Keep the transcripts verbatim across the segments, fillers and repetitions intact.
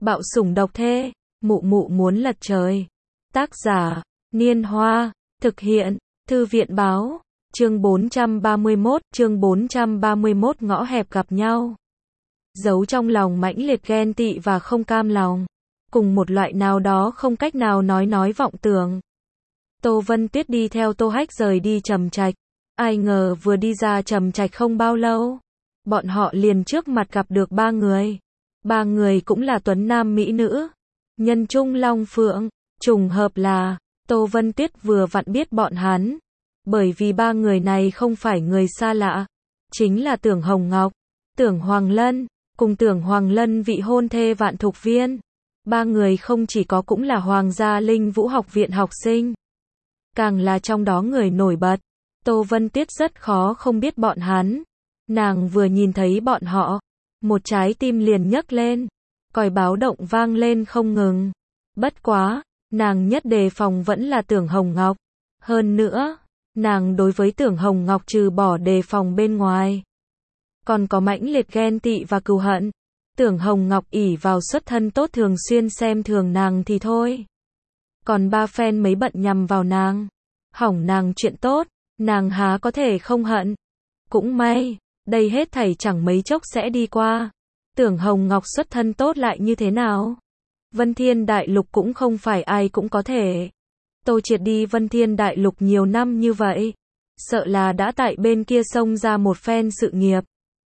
Bạo sủng độc thê, mụ mụ muốn lật trời. Tác giả, Niên Hoa, thực hiện, Thư viện báo, chương bốn trăm ba mươi mốt, chương bốn trăm ba mươi mốt ngõ hẹp gặp nhau. Giấu trong lòng mãnh liệt ghen tị và không cam lòng, cùng một loại nào đó không cách nào nói nói vọng tưởng. Tô Vân Tuyết đi theo Tô Hách rời đi Trầm Trạch, ai ngờ vừa đi ra Trầm Trạch không bao lâu, bọn họ liền trước mặt gặp được ba người. Ba người cũng là tuấn nam mỹ nữ, nhân trung long phượng, trùng hợp là, Tô Vân Tuyết vừa vặn biết bọn hắn, bởi vì ba người này không phải người xa lạ, chính là Tưởng Hồng Ngọc, Tưởng Hoàng Lân, cùng Tưởng Hoàng Lân vị hôn thê Vạn Thục Viên. Ba người không chỉ có cũng là Hoàng gia Linh Vũ học viện học sinh, càng là trong đó người nổi bật. Tô Vân Tuyết rất khó không biết bọn hắn, nàng vừa nhìn thấy bọn họ, một trái tim liền nhấc lên, còi báo động vang lên không ngừng. Bất quá, nàng nhất đề phòng vẫn là Tưởng Hồng Ngọc. Hơn nữa, nàng đối với Tưởng Hồng Ngọc trừ bỏ đề phòng bên ngoài, còn có mãnh liệt ghen tị và cừu hận. Tưởng Hồng Ngọc ỷ vào xuất thân tốt thường xuyên xem thường nàng thì thôi, còn ba phen mấy bận nhằm vào nàng, hỏng nàng chuyện tốt, nàng há có thể không hận. Cũng may, đây hết thảy chẳng mấy chốc sẽ đi qua. Tưởng Hồng Ngọc xuất thân tốt lại như thế nào? Vân Thiên Đại Lục cũng không phải ai cũng có thể. Tô Triệt đi Vân Thiên Đại Lục nhiều năm như vậy, sợ là đã tại bên kia xông ra một phen sự nghiệp.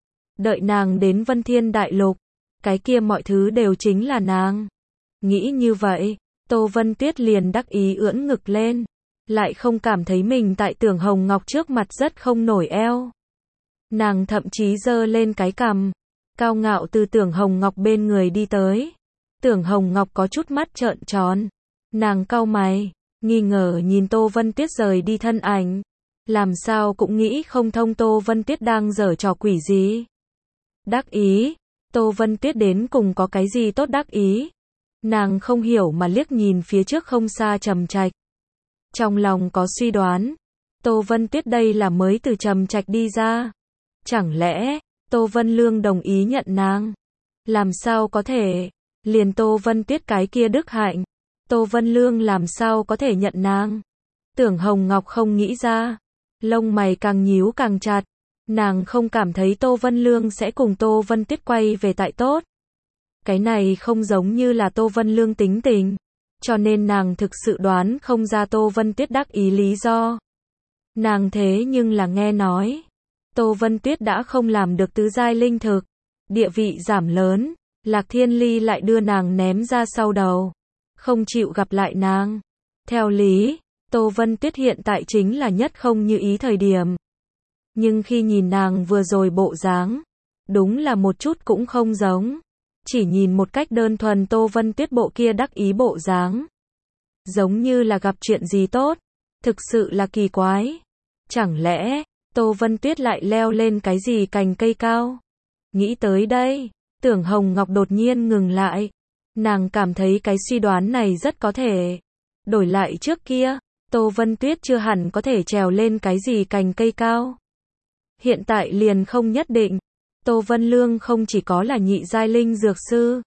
Đợi nàng đến Vân Thiên Đại Lục, cái kia mọi thứ đều chính là nàng. Nghĩ như vậy, Tô Vân Tuyết liền đắc ý ưỡn ngực lên, lại không cảm thấy mình tại Tưởng Hồng Ngọc trước mặt rất không nổi eo. Nàng thậm chí giơ lên cái cằm, cao ngạo từ Tưởng Hồng Ngọc bên người đi tới. Tưởng Hồng Ngọc có chút mắt trợn tròn, nàng cau mày, nghi ngờ nhìn Tô Vân Tuyết rời đi thân ảnh, làm sao cũng nghĩ không thông Tô Vân Tuyết đang giở trò quỷ gì. Đắc ý, Tô Vân Tuyết đến cùng có cái gì tốt đắc ý? Nàng không hiểu mà liếc nhìn phía trước không xa Trầm Trạch. Trong lòng có suy đoán, Tô Vân Tuyết đây là mới từ Trầm Trạch đi ra. Chẳng lẽ, Tô Vân Lương đồng ý nhận nàng? Làm sao có thể? Liền Tô Vân Tuyết cái kia đức hạnh, Tô Vân Lương làm sao có thể nhận nàng? Tưởng Hồng Ngọc không nghĩ ra, lông mày càng nhíu càng chặt. Nàng không cảm thấy Tô Vân Lương sẽ cùng Tô Vân Tuyết quay về tại tốt. Cái này không giống như là Tô Vân Lương tính tình, cho nên nàng thực sự đoán không ra Tô Vân Tuyết đắc ý lý do. Nàng thế nhưng là nghe nói, Tô Vân Tuyết đã không làm được tứ giai linh thực, địa vị giảm lớn, Lạc Thiên Ly lại đưa nàng ném ra sau đầu, không chịu gặp lại nàng. Theo lý, Tô Vân Tuyết hiện tại chính là nhất không như ý thời điểm. Nhưng khi nhìn nàng vừa rồi bộ dáng, đúng là một chút cũng không giống. Chỉ nhìn một cách đơn thuần Tô Vân Tuyết bộ kia đắc ý bộ dáng, giống như là gặp chuyện gì tốt, thực sự là kỳ quái. Chẳng lẽ, Tô Vân Tuyết lại leo lên cái gì cành cây cao? Nghĩ tới đây, Tưởng Hồng Ngọc đột nhiên ngừng lại. Nàng cảm thấy cái suy đoán này rất có thể. Đổi lại trước kia, Tô Vân Tuyết chưa hẳn có thể trèo lên cái gì cành cây cao. Hiện tại liền không nhất định. Tô Vân Lương không chỉ có là nhị giai linh dược sư,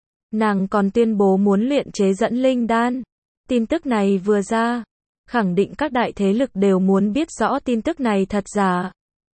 nàng còn tuyên bố muốn luyện chế dẫn linh đan. Tin tức này vừa ra, khẳng định các đại thế lực đều muốn biết rõ tin tức này thật giả.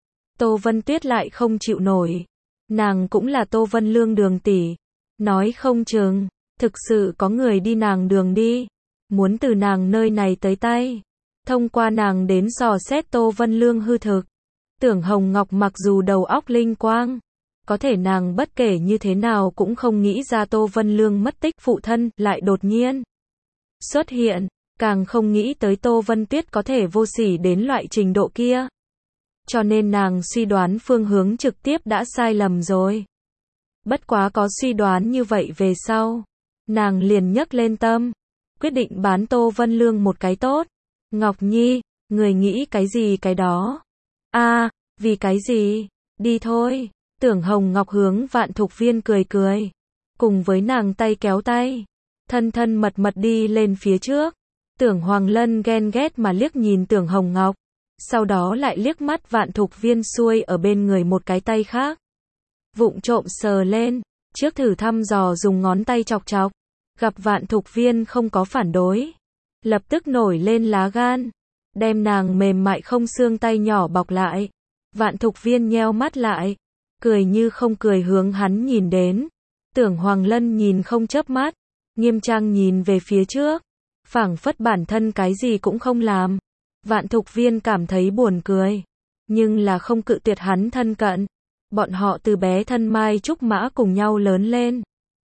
Tô Vân Tuyết lại không chịu nổi. Nàng cũng là Tô Vân Lương đường tỷ, nói không chừng, thực sự có người đi nàng đường đi, muốn từ nàng nơi này tới tay, thông qua nàng đến dò xét Tô Vân Lương hư thực. Tưởng Hồng Ngọc mặc dù đầu óc linh quang, có thể nàng bất kể như thế nào cũng không nghĩ ra Tô Vân Lương mất tích phụ thân lại đột nhiên xuất hiện, càng không nghĩ tới Tô Vân Tuyết có thể vô sỉ đến loại trình độ kia. Cho nên nàng suy đoán phương hướng trực tiếp đã sai lầm rồi. Bất quá có suy đoán như vậy về sau, nàng liền nhấc lên tâm, quyết định bán Tô Vân Lương một cái tốt. Ngọc Nhi, người nghĩ cái gì cái đó? A, à, vì cái gì? Đi thôi. Tưởng Hồng Ngọc hướng Vạn Thục Viên cười cười, cùng với nàng tay kéo tay, thân thân mật mật đi lên phía trước. Tưởng Hoàng Lân ghen ghét mà liếc nhìn Tưởng Hồng Ngọc, sau đó lại liếc mắt Vạn Thục Viên xuôi ở bên người một cái tay khác, vụng trộm sờ lên. trước thử thăm dò dùng ngón tay chọc chọc, gặp Vạn Thục Viên không có phản đối, lập tức nổi lên lá gan, đem nàng mềm mại không xương tay nhỏ bọc lại. Vạn Thục Viên nheo mắt lại, cười như không cười hướng hắn nhìn đến. Tưởng Hoàng Lân nhìn không chớp mắt, nghiêm trang nhìn về phía trước, phảng phất bản thân cái gì cũng không làm. Vạn Thục Viên cảm thấy buồn cười, nhưng là không cự tuyệt hắn thân cận. Bọn họ từ bé thân mai trúc mã cùng nhau lớn lên,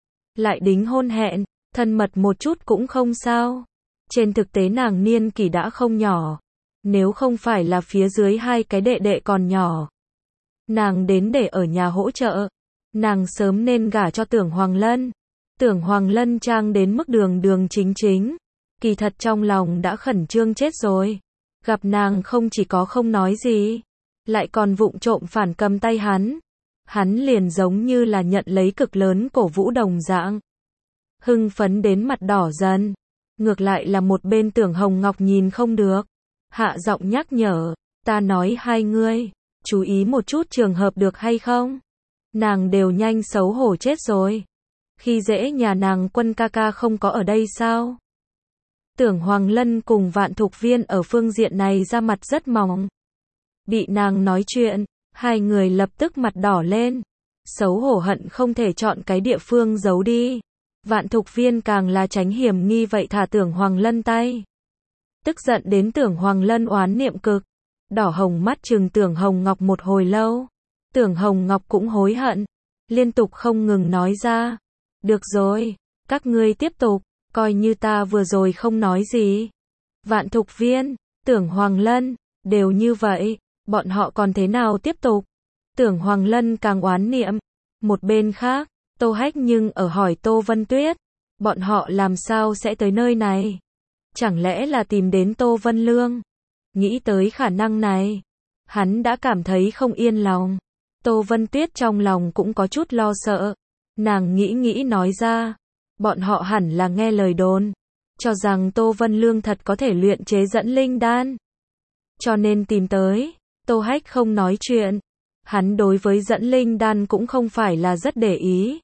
lại đính hôn hẹn, thân mật một chút cũng không sao. Trên thực tế nàng niên kỷ đã không nhỏ, nếu không phải là phía dưới hai cái đệ đệ còn nhỏ, nàng đến để ở nhà hỗ trợ, nàng sớm nên gả cho Tưởng Hoàng Lân. Tưởng Hoàng Lân trang đến mức đường đường chính chính, kỳ thật trong lòng đã khẩn trương chết rồi. Gặp nàng không chỉ có không nói gì, lại còn vụng trộm phản cầm tay hắn. Hắn liền giống như là nhận lấy cực lớn cổ vũ đồng dạng, hưng phấn đến mặt đỏ dần. Ngược lại là một bên Tưởng Hồng Ngọc nhìn không được, hạ giọng nhắc nhở, ta nói hai ngươi, chú ý một chút trường hợp được hay không? Nàng đều nhanh xấu hổ chết rồi. Khi dễ nhà nàng Quân ca ca không có ở đây sao? Tưởng Hoàng Lân cùng Vạn Thục Viên ở phương diện này ra mặt rất mỏng. Bị nàng nói chuyện, hai người lập tức mặt đỏ lên, xấu hổ hận không thể chọn cái địa phương giấu đi. Vạn Thục Viên càng là tránh hiểm nghi vậy thả Tưởng Hoàng Lân tay. Tức giận đến Tưởng Hoàng Lân oán niệm cực, đỏ hồng mắt trừng Tưởng Hồng Ngọc một hồi lâu. Tưởng Hồng Ngọc cũng hối hận, liên tục không ngừng nói ra, được rồi, các ngươi tiếp tục, coi như ta vừa rồi không nói gì. Vạn Thục Viên, Tưởng Hoàng Lân, đều như vậy, bọn họ còn thế nào tiếp tục? Tưởng Hoàng Lân càng oán niệm. Một bên khác, Tô Hách nhưng ở hỏi Tô Vân Tuyết, bọn họ làm sao sẽ tới nơi này? Chẳng lẽ là tìm đến Tô Vân Lương? Nghĩ tới khả năng này, hắn đã cảm thấy không yên lòng. Tô Vân Tuyết trong lòng cũng có chút lo sợ. Nàng nghĩ nghĩ nói ra, bọn họ hẳn là nghe lời đồn, cho rằng Tô Vân Lương thật có thể luyện chế dẫn linh đan, cho nên tìm tới. Tô Hách không nói chuyện, hắn đối với dẫn linh đan cũng không phải là rất để ý,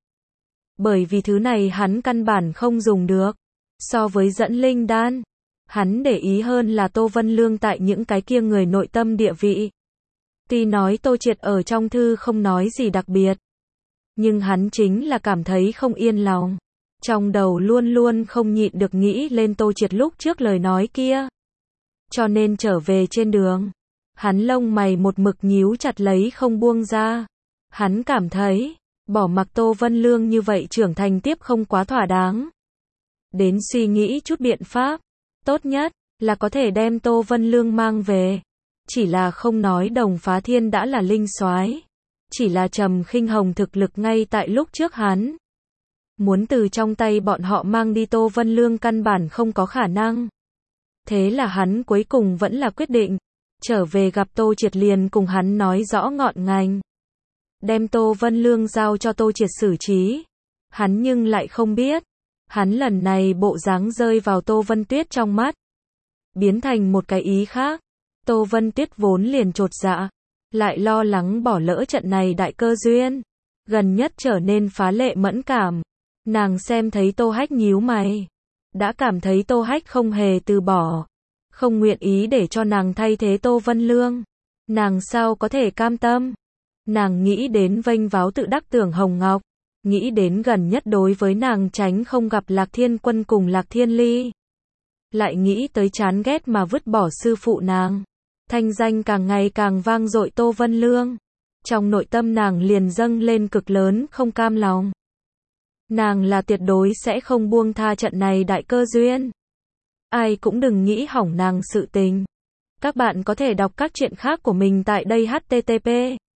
bởi vì thứ này hắn căn bản không dùng được. So với dẫn linh đan, hắn để ý hơn là Tô Vân Lương tại những cái kia người nội tâm địa vị. Tuy nói Tô Triệt ở trong thư không nói gì đặc biệt, nhưng hắn chính là cảm thấy không yên lòng. Trong đầu luôn luôn không nhịn được nghĩ lên Tô Triệt lúc trước lời nói kia. Cho nên trở về trên đường, hắn lông mày một mực nhíu chặt lấy không buông ra. Hắn cảm thấy, bỏ mặc Tô Vân Lương như vậy trưởng thành tiếp không quá thỏa đáng. Đến suy nghĩ chút biện pháp, tốt nhất là có thể đem Tô Vân Lương mang về. Chỉ là không nói Đồng Phá Thiên đã là linh soái, chỉ là Trầm Khinh Hồng thực lực ngay tại lúc trước hắn muốn từ trong tay bọn họ mang đi Tô Vân Lương căn bản không có khả năng. Thế là hắn cuối cùng vẫn là quyết định trở về gặp Tô Triệt, liền cùng hắn nói rõ ngọn ngành, đem Tô Vân Lương giao cho Tô Triệt xử trí. Hắn nhưng lại không biết, hắn lần này bộ dáng rơi vào Tô Vân Tuyết trong mắt, biến thành một cái ý khác. Tô Vân Tuyết vốn liền chột dạ, lại lo lắng bỏ lỡ trận này đại cơ duyên, gần nhất trở nên phá lệ mẫn cảm. Nàng xem thấy Tô Hách nhíu mày, đã cảm thấy Tô Hách không hề từ bỏ, không nguyện ý để cho nàng thay thế Tô Vân Lương. Nàng sao có thể cam tâm? Nàng nghĩ đến vênh váo tự đắc Tưởng Hồng Ngọc, nghĩ đến gần nhất đối với nàng tránh không gặp Lạc Thiên Quân cùng Lạc Thiên Ly, lại nghĩ tới chán ghét mà vứt bỏ sư phụ nàng, thanh danh càng ngày càng vang dội Tô Vân Lương. Trong nội tâm nàng liền dâng lên cực lớn không cam lòng. Nàng là tuyệt đối sẽ không buông tha trận này đại cơ duyên. Ai cũng đừng nghĩ hỏng nàng sự tình. Các bạn có thể đọc các truyện khác của mình tại đây h t t p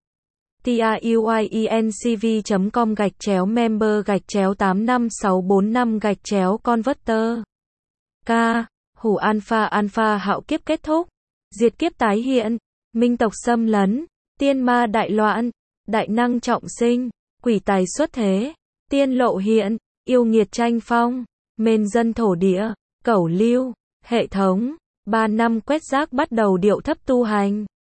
truyencv chấm com gạch chéo member gạch chéo tám năm sáu bốn năm gạch chéo converter. K. Hủ alpha alpha hạo kiếp kết thúc, diệt kiếp tái hiện, minh tộc xâm lấn, tiên ma đại loạn, đại năng trọng sinh, quỷ tài xuất thế, tiên lộ hiện, yêu nghiệt tranh phong, mên dân thổ địa, cẩu lưu, hệ thống, ba năm quét rác bắt đầu điệu thấp tu hành.